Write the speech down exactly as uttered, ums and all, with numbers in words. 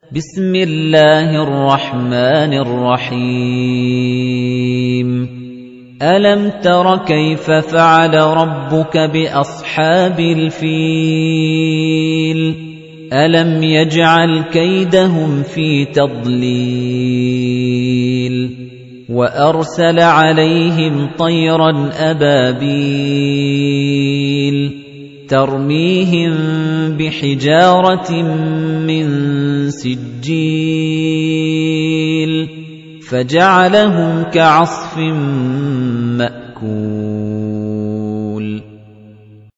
بسم الله الرحمن الرحيم ألم تر كيف فعل ربك بأصحاب الفيل ألم يجعل كيدهم في تضليل وأرسل عليهم طيرا أبابيل ترميهم بحجارة من سجيل فجعلهم كعصف مأكول